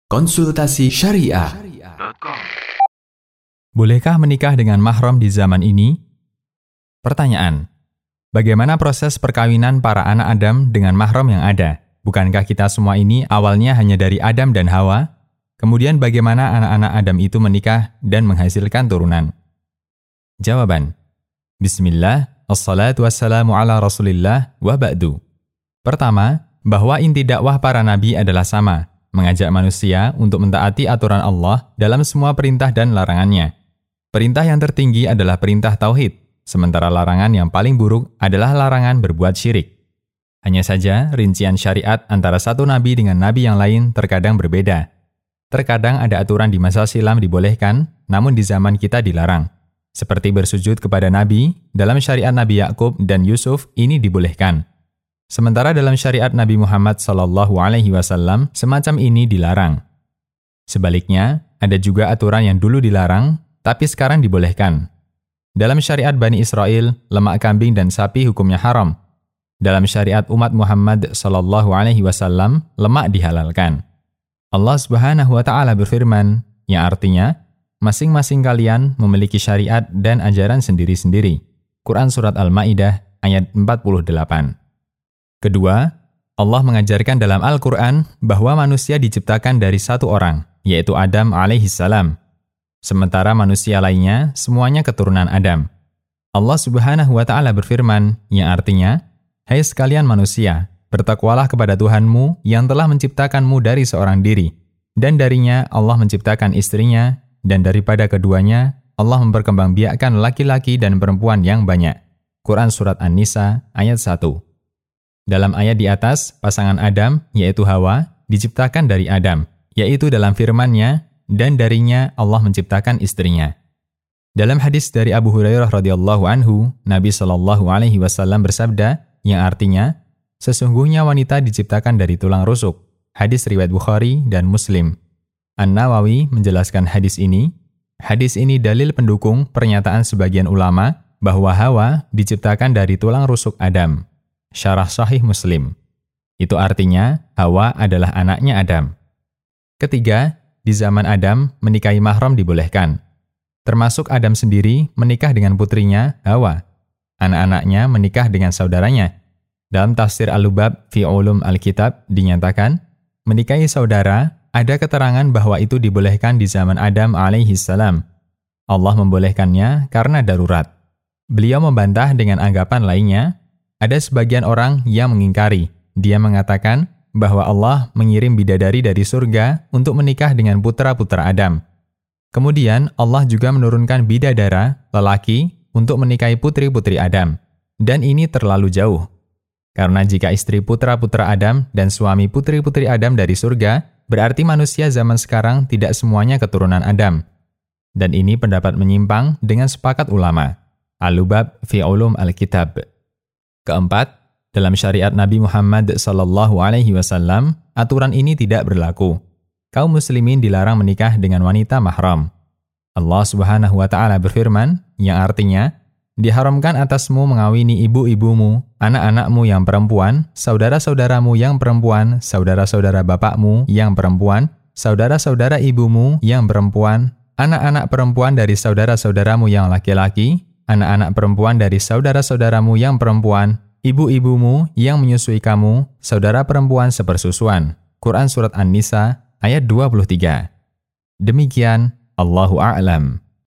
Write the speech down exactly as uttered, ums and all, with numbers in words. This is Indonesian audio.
Konsultasi Syariah. Bolehkah menikah dengan mahram di zaman ini? Pertanyaan: bagaimana proses perkawinan para anak Adam dengan mahram yang ada? Bukankah kita semua ini awalnya hanya dari Adam dan Hawa? Kemudian bagaimana anak-anak Adam itu menikah dan menghasilkan turunan? Jawaban: Bismillah, assalatu wassalamu ala rasulillah wa ba'du. Pertama, bahwa inti dakwah para nabi adalah sama, mengajak manusia untuk mentaati aturan Allah dalam semua perintah dan larangannya. Perintah yang tertinggi adalah perintah tauhid, sementara larangan yang paling buruk adalah larangan berbuat syirik. Hanya saja, rincian syariat antara satu nabi dengan nabi yang lain terkadang berbeda. Terkadang ada aturan di masa silam dibolehkan, namun di zaman kita dilarang. Seperti bersujud kepada nabi, dalam syariat Nabi Yakub dan Yusuf ini dibolehkan. Sementara dalam syariat Nabi Muhammad shallallahu alaihi wasallam, semacam ini dilarang. Sebaliknya, ada juga aturan yang dulu dilarang, tapi sekarang dibolehkan. Dalam syariat Bani Israel, lemak kambing dan sapi hukumnya haram. Dalam syariat umat Muhammad shallallahu alaihi wasallam, lemak dihalalkan. Allah Subhanahu wa Ta'ala berfirman, yang artinya, masing-masing kalian memiliki syariat dan ajaran sendiri-sendiri. Quran Surat Al-Ma'idah ayat empat puluh delapan. Kedua, Allah mengajarkan dalam Al-Quran bahwa manusia diciptakan dari satu orang, yaitu Adam alaihissalam. Sementara manusia lainnya semuanya keturunan Adam. Allah Subhanahu wa Ta'ala berfirman, yang artinya, hai sekalian manusia, bertakwalah kepada Tuhanmu yang telah menciptakanmu dari seorang diri, dan darinya Allah menciptakan istrinya, dan daripada keduanya Allah memperkembangbiakkan laki-laki dan perempuan yang banyak. Quran Surat An-Nisa ayat satu. Dalam ayat di atas, pasangan Adam, yaitu Hawa, diciptakan dari Adam, yaitu dalam firman-Nya, dan darinya Allah menciptakan istrinya. Dalam hadis dari Abu Hurairah radhiyallahu anhu, Nabi shallallahu alaihi wasallam bersabda, yang artinya, sesungguhnya wanita diciptakan dari tulang rusuk. Hadis riwayat Bukhari dan Muslim. An-Nawawi menjelaskan hadis ini. Hadis ini dalil pendukung pernyataan sebagian ulama bahwa Hawa diciptakan dari tulang rusuk Adam. Syarah Sahih Muslim. Itu artinya Hawa adalah anaknya Adam. Ketiga, di zaman Adam menikahi mahram dibolehkan. Termasuk Adam sendiri menikah dengan putrinya Hawa. Anak-anaknya menikah dengan saudaranya. Dalam tafsir Al-Lubab fi Ulum Al-Kitab dinyatakan, menikahi saudara ada keterangan bahwa itu dibolehkan di zaman Adam alaihissalam. Allah membolehkannya karena darurat. Beliau membantah dengan anggapan lainnya. Ada sebagian orang yang mengingkari. Dia mengatakan bahwa Allah mengirim bidadari dari surga untuk menikah dengan putra-putra Adam. Kemudian Allah juga menurunkan bidadara, lelaki, untuk menikahi putri-putri Adam. Dan ini terlalu jauh. Karena jika istri putra-putra Adam dan suami putri-putri Adam dari surga, berarti manusia zaman sekarang tidak semuanya keturunan Adam. Dan ini pendapat menyimpang dengan sepakat ulama. Al-Lubab fi Ulum Al-Kitab. Keempat, dalam syariat Nabi Muhammad shallallahu alaihi wasallam, aturan ini tidak berlaku. Kaum muslimin dilarang menikah dengan wanita mahram. Allah Subhanahu wa Ta'ala berfirman, yang artinya, diharamkan atasmu mengawini ibu-ibumu, anak-anakmu yang perempuan, saudara-saudaramu yang perempuan, saudara-saudara bapakmu yang perempuan, saudara-saudara ibumu yang perempuan, anak-anak perempuan dari saudara-saudaramu yang laki-laki, anak-anak perempuan dari saudara-saudaramu yang perempuan, ibu-ibumu yang menyusui kamu, saudara perempuan sepersusuan. Quran Surat An-Nisa ayat dua puluh tiga. Demikian, Allahu a'lam.